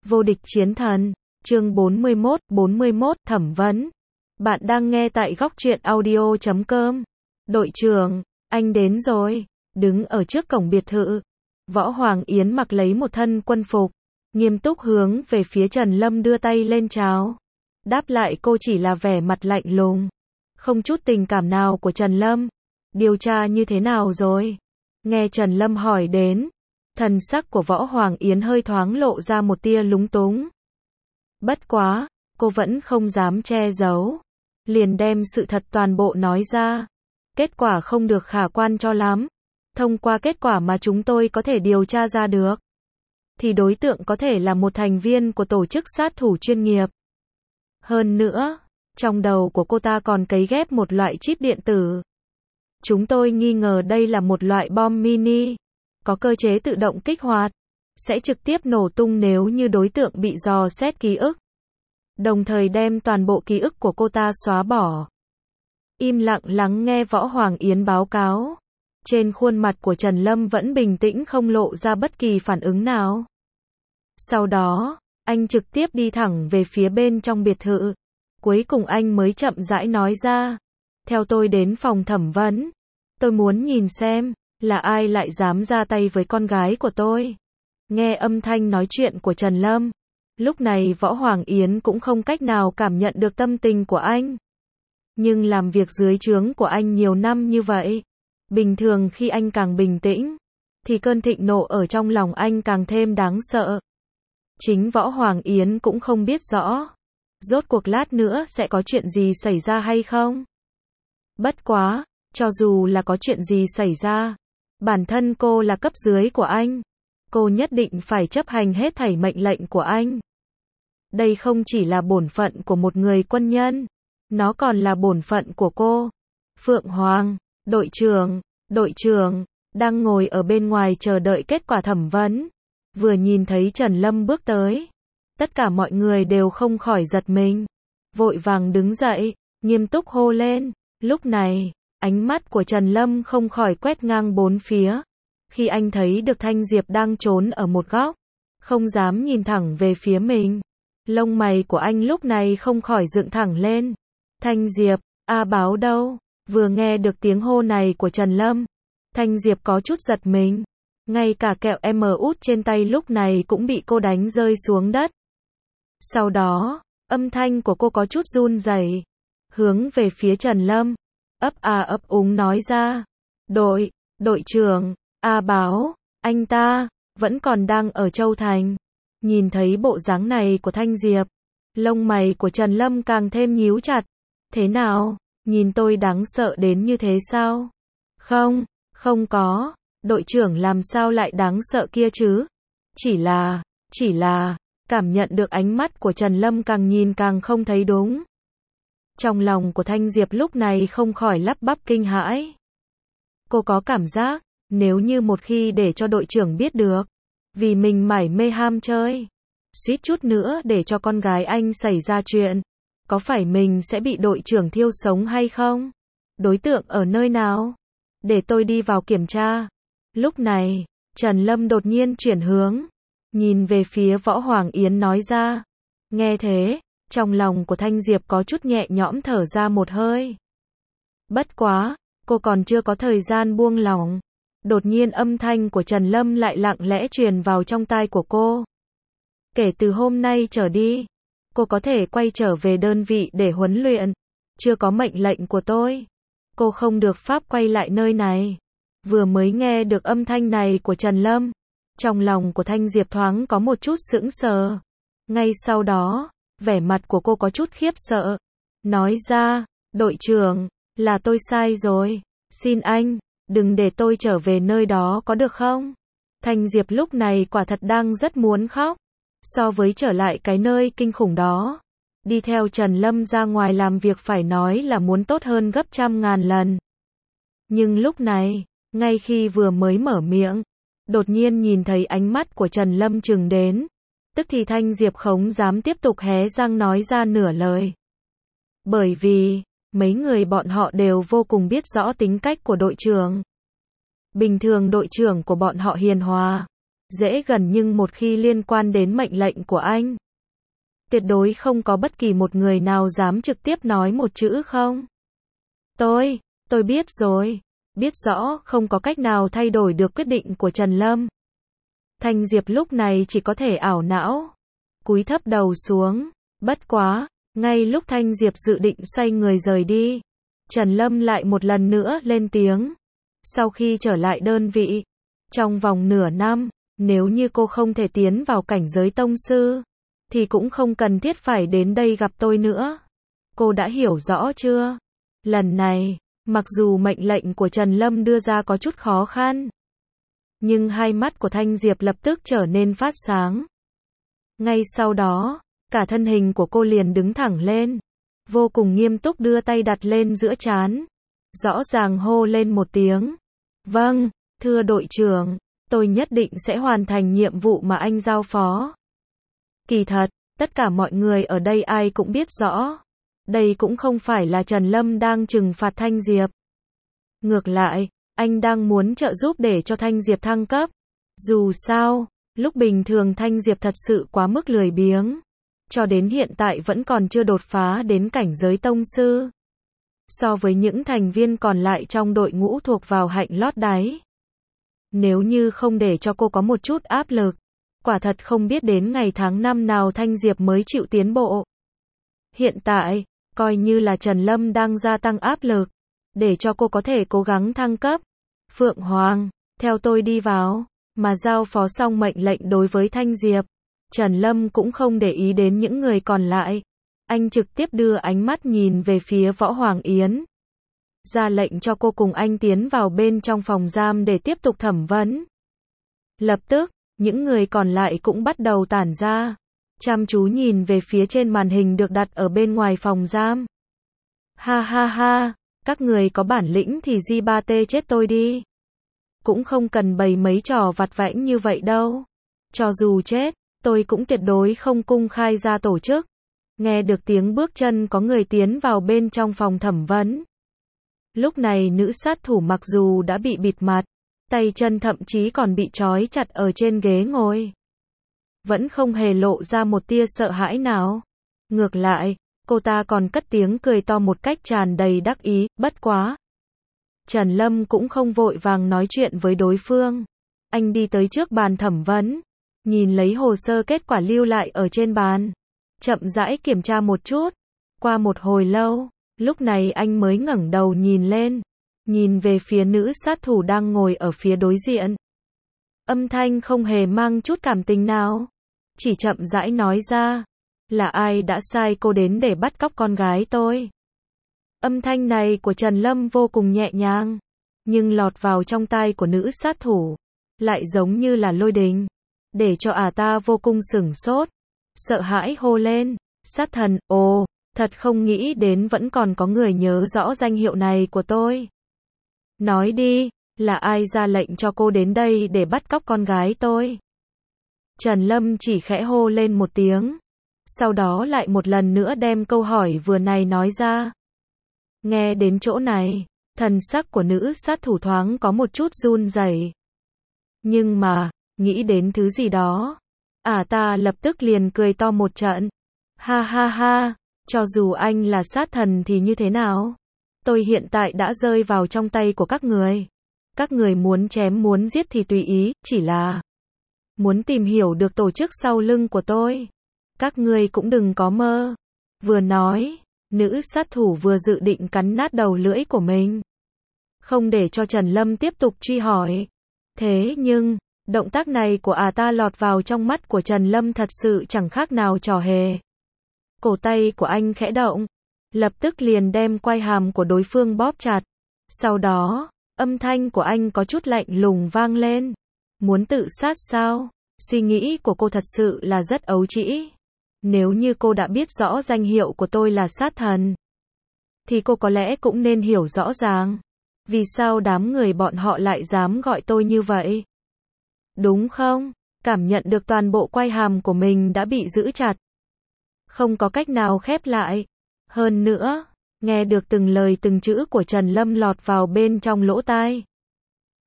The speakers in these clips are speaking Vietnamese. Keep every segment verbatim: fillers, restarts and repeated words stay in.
Vô địch chiến thần, chương bốn mươi mốt, bốn mươi mốt, thẩm vấn. Bạn đang nghe tại góc truyện audio chấm com. Đội trưởng, anh đến rồi. Đứng ở trước cổng biệt thự, Võ Hoàng Yến mặc lấy một thân quân phục, nghiêm túc hướng về phía Trần Lâm đưa tay lên chào. Đáp lại cô chỉ là vẻ mặt lạnh lùng, không chút tình cảm nào của Trần Lâm. Điều tra như thế nào rồi? Nghe Trần Lâm hỏi đến, thần sắc của Võ Hoàng Yến hơi thoáng lộ ra một tia lúng túng. Bất quá, cô vẫn không dám che giấu, liền đem sự thật toàn bộ nói ra. Kết quả không được khả quan cho lắm. Thông qua kết quả mà chúng tôi có thể điều tra ra được, thì đối tượng có thể là một thành viên của tổ chức sát thủ chuyên nghiệp. Hơn nữa, trong đầu của cô ta còn cấy ghép một loại chip điện tử. Chúng tôi nghi ngờ đây là một loại bom mini, có cơ chế tự động kích hoạt, sẽ trực tiếp nổ tung nếu như đối tượng bị dò xét ký ức, đồng thời đem toàn bộ ký ức của cô ta xóa bỏ. Im lặng lắng nghe Võ Hoàng Yến báo cáo. Trên khuôn mặt của Trần Lâm vẫn bình tĩnh không lộ ra bất kỳ phản ứng nào. Sau đó, anh trực tiếp đi thẳng về phía bên trong biệt thự. Cuối cùng anh mới chậm rãi nói ra. Theo tôi đến phòng thẩm vấn. Tôi muốn nhìn xem, là ai lại dám ra tay với con gái của tôi. Nghe âm thanh nói chuyện của Trần Lâm. Lúc này Võ Hoàng Yến cũng không cách nào cảm nhận được tâm tình của anh. Nhưng làm việc dưới trướng của anh nhiều năm như vậy, bình thường khi anh càng bình tĩnh, thì cơn thịnh nộ ở trong lòng anh càng thêm đáng sợ. Chính Võ Hoàng Yến cũng không biết rõ, rốt cuộc lát nữa sẽ có chuyện gì xảy ra hay không. Bất quá, cho dù là có chuyện gì xảy ra, bản thân cô là cấp dưới của anh, cô nhất định phải chấp hành hết thảy mệnh lệnh của anh. Đây không chỉ là bổn phận của một người quân nhân, nó còn là bổn phận của cô. Phượng Hoàng, đội trưởng, đội trưởng, đang ngồi ở bên ngoài chờ đợi kết quả thẩm vấn. Vừa nhìn thấy Trần Lâm bước tới, tất cả mọi người đều không khỏi giật mình. Vội vàng đứng dậy, nghiêm túc hô lên. Lúc này, ánh mắt của Trần Lâm không khỏi quét ngang bốn phía. Khi anh thấy được Thanh Diệp đang trốn ở một góc, không dám nhìn thẳng về phía mình, lông mày của anh lúc này không khỏi dựng thẳng lên. Thanh Diệp, A Báo đâu? Vừa nghe được tiếng hô này của Trần Lâm, Thanh Diệp có chút giật mình. Ngay cả kẹo em út trên tay lúc này cũng bị cô đánh rơi xuống đất. Sau đó, âm thanh của cô có chút run rẩy, hướng về phía Trần Lâm, ấp a ấp úng nói ra. Đội, đội trưởng, A Báo, anh ta, vẫn còn đang ở Châu Thành. Nhìn thấy bộ dáng này của Thanh Diệp, lông mày của Trần Lâm càng thêm nhíu chặt. Thế nào? Nhìn tôi đáng sợ đến như thế sao? Không, không có, đội trưởng làm sao lại đáng sợ kia chứ? Chỉ là, chỉ là, cảm nhận được ánh mắt của Trần Lâm càng nhìn càng không thấy đúng. Trong lòng của Thanh Diệp lúc này không khỏi lắp bắp kinh hãi. Cô có cảm giác, nếu như một khi để cho đội trưởng biết được, vì mình mải mê ham chơi, suýt chút nữa để cho con gái anh xảy ra chuyện, có phải mình sẽ bị đội trưởng thiêu sống hay không? Đối tượng ở nơi nào? Để tôi đi vào kiểm tra. Lúc này, Trần Lâm đột nhiên chuyển hướng, nhìn về phía Võ Hoàng Yến nói ra. Nghe thế, trong lòng của Thanh Diệp có chút nhẹ nhõm thở ra một hơi. Bất quá, cô còn chưa có thời gian buông lỏng. Đột nhiên âm thanh của Trần Lâm lại lặng lẽ truyền vào trong tai của cô. Kể từ hôm nay trở đi, cô có thể quay trở về đơn vị để huấn luyện. Chưa có mệnh lệnh của tôi, cô không được phép quay lại nơi này. Vừa mới nghe được âm thanh này của Trần Lâm, trong lòng của Thanh Diệp thoáng có một chút sững sờ. Ngay sau đó, vẻ mặt của cô có chút khiếp sợ. Nói ra, đội trưởng, là tôi sai rồi. Xin anh, đừng để tôi trở về nơi đó có được không? Thanh Diệp lúc này quả thật đang rất muốn khóc. So với trở lại cái nơi kinh khủng đó, đi theo Trần Lâm ra ngoài làm việc phải nói là muốn tốt hơn gấp trăm ngàn lần. Nhưng lúc này, ngay khi vừa mới mở miệng, đột nhiên nhìn thấy ánh mắt của Trần Lâm trừng đến, tức thì Thanh Diệp không dám tiếp tục hé răng nói ra nửa lời. Bởi vì, mấy người bọn họ đều vô cùng biết rõ tính cách của đội trưởng. Bình thường đội trưởng của bọn họ hiền hòa, dễ gần nhưng một khi liên quan đến mệnh lệnh của anh, tuyệt đối không có bất kỳ một người nào dám trực tiếp nói một chữ không. Tôi, tôi biết rồi, biết rõ không có cách nào thay đổi được quyết định của Trần Lâm. Thanh Diệp lúc này chỉ có thể ảo não, cúi thấp đầu xuống, bất quá, ngay lúc Thanh Diệp dự định xoay người rời đi, Trần Lâm lại một lần nữa lên tiếng. Sau khi trở lại đơn vị, trong vòng nửa năm, nếu như cô không thể tiến vào cảnh giới tông sư, thì cũng không cần thiết phải đến đây gặp tôi nữa. Cô đã hiểu rõ chưa? Lần này, mặc dù mệnh lệnh của Trần Lâm đưa ra có chút khó khăn, nhưng hai mắt của Thanh Diệp lập tức trở nên phát sáng. Ngay sau đó, cả thân hình của cô liền đứng thẳng lên, vô cùng nghiêm túc đưa tay đặt lên giữa trán, rõ ràng hô lên một tiếng. Vâng, thưa đội trưởng, tôi nhất định sẽ hoàn thành nhiệm vụ mà anh giao phó. Kỳ thật, tất cả mọi người ở đây ai cũng biết rõ, đây cũng không phải là Trần Lâm đang trừng phạt Thanh Diệp. Ngược lại, anh đang muốn trợ giúp để cho Thanh Diệp thăng cấp. Dù sao, lúc bình thường Thanh Diệp thật sự quá mức lười biếng, cho đến hiện tại vẫn còn chưa đột phá đến cảnh giới tông sư. So với những thành viên còn lại trong đội ngũ thuộc vào hạnh lót đáy, nếu như không để cho cô có một chút áp lực, quả thật không biết đến ngày tháng năm nào Thanh Diệp mới chịu tiến bộ. Hiện tại, coi như là Trần Lâm đang gia tăng áp lực, để cho cô có thể cố gắng thăng cấp. Phượng Hoàng, theo tôi đi vào, mà giao phó xong mệnh lệnh đối với Thanh Diệp, Trần Lâm cũng không để ý đến những người còn lại. Anh trực tiếp đưa ánh mắt nhìn về phía Võ Hoàng Yến, ra lệnh cho cô cùng anh tiến vào bên trong phòng giam để tiếp tục thẩm vấn. Lập tức, những người còn lại cũng bắt đầu tản ra, chăm chú nhìn về phía trên màn hình được đặt ở bên ngoài phòng giam. Ha ha ha, các người có bản lĩnh thì gi ba tê chết tôi đi. Cũng không cần bày mấy trò vặt vãnh như vậy đâu. Cho dù chết, tôi cũng tuyệt đối không công khai ra tổ chức. Nghe được tiếng bước chân có người tiến vào bên trong phòng thẩm vấn. Lúc này nữ sát thủ mặc dù đã bị bịt mặt, tay chân thậm chí còn bị trói chặt ở trên ghế ngồi, vẫn không hề lộ ra một tia sợ hãi nào. Ngược lại, cô ta còn cất tiếng cười to một cách tràn đầy đắc ý. Bất quá, Trần Lâm cũng không vội vàng nói chuyện với đối phương. Anh đi tới trước bàn thẩm vấn, nhìn lấy hồ sơ kết quả lưu lại ở trên bàn, chậm rãi kiểm tra một chút. Qua một hồi lâu, lúc này anh mới ngẩng đầu nhìn lên, nhìn về phía nữ sát thủ đang ngồi ở phía đối diện. Âm thanh không hề mang chút cảm tình nào, chỉ chậm rãi nói ra, là ai đã sai cô đến để bắt cóc con gái tôi? Âm thanh này của Trần Lâm vô cùng nhẹ nhàng, nhưng lọt vào trong tai của nữ sát thủ, lại giống như là lôi đình, để cho ả ta vô cùng sửng sốt, sợ hãi hô lên, sát thần. Ồ, thật không nghĩ đến vẫn còn có người nhớ rõ danh hiệu này của tôi. Nói đi, là ai ra lệnh cho cô đến đây để bắt cóc con gái tôi? Trần Lâm chỉ khẽ hô lên một tiếng, sau đó lại một lần nữa đem câu hỏi vừa này nói ra. Nghe đến chỗ này, thần sắc của nữ sát thủ thoáng có một chút run rẩy. Nhưng mà, nghĩ đến thứ gì đó, ả ta lập tức liền cười to một trận. Ha ha ha, cho dù anh là sát thần thì như thế nào? Tôi hiện tại đã rơi vào trong tay của các người. Các người muốn chém muốn giết thì tùy ý, chỉ là muốn tìm hiểu được tổ chức sau lưng của tôi, các người cũng đừng có mơ. Vừa nói, nữ sát thủ vừa dự định cắn nát đầu lưỡi của mình, không để cho Trần Lâm tiếp tục truy hỏi. Thế nhưng, động tác này của ả ta lọt vào trong mắt của Trần Lâm thật sự chẳng khác nào trò hề. Cổ tay của anh khẽ động, lập tức liền đem quai hàm của đối phương bóp chặt. Sau đó, âm thanh của anh có chút lạnh lùng vang lên. Muốn tự sát sao? Suy nghĩ của cô thật sự là rất ấu trĩ. Nếu như cô đã biết rõ danh hiệu của tôi là sát thần, thì cô có lẽ cũng nên hiểu rõ ràng, vì sao đám người bọn họ lại dám gọi tôi như vậy. Đúng không? Cảm nhận được toàn bộ quai hàm của mình đã bị giữ chặt, không có cách nào khép lại. Hơn nữa, nghe được từng lời từng chữ của Trần Lâm lọt vào bên trong lỗ tai.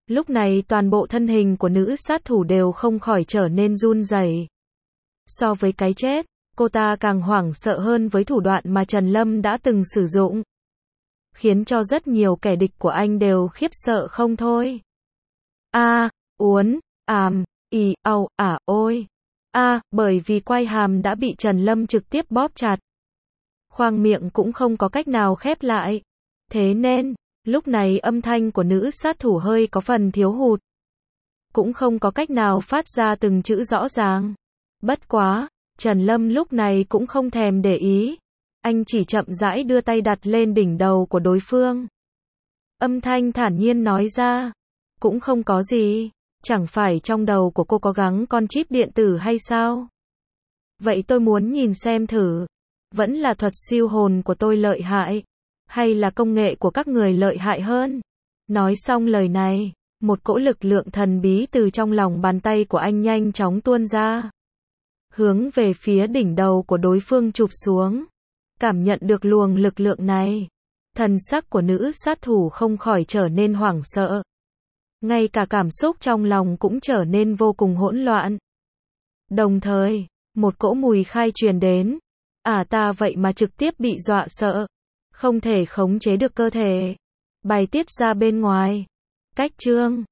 Lúc này toàn bộ thân hình của nữ sát thủ đều không khỏi trở nên run rẩy. So với cái chết, cô ta càng hoảng sợ hơn với thủ đoạn mà Trần Lâm đã từng sử dụng, khiến cho rất nhiều kẻ địch của anh đều khiếp sợ không thôi. A, uốn, àm, ì, ау, ả, ôi. A, bởi vì quai hàm đã bị Trần Lâm trực tiếp bóp chặt. Khoang miệng cũng không có cách nào khép lại. Thế nên, lúc này âm thanh của nữ sát thủ hơi có phần thiếu hụt. Cũng không có cách nào phát ra từng chữ rõ ràng. Bất quá, Trần Lâm lúc này cũng không thèm để ý. Anh chỉ chậm rãi đưa tay đặt lên đỉnh đầu của đối phương. Âm thanh thản nhiên nói ra. Cũng không có gì. Chẳng phải trong đầu của cô có gắn con chip điện tử hay sao? Vậy tôi muốn nhìn xem thử. Vẫn là thuật siêu hồn của tôi lợi hại, hay là công nghệ của các người lợi hại hơn? Nói xong lời này, một cỗ lực lượng thần bí từ trong lòng bàn tay của anh nhanh chóng tuôn ra, hướng về phía đỉnh đầu của đối phương chụp xuống. Cảm nhận được luồng lực lượng này, thần sắc của nữ sát thủ không khỏi trở nên hoảng sợ. Ngay cả cảm xúc trong lòng cũng trở nên vô cùng hỗn loạn. Đồng thời, một cỗ mùi khai truyền đến. À ta vậy mà trực tiếp bị dọa sợ. Không thể khống chế được cơ thể. Bài tiết ra bên ngoài. Cách chương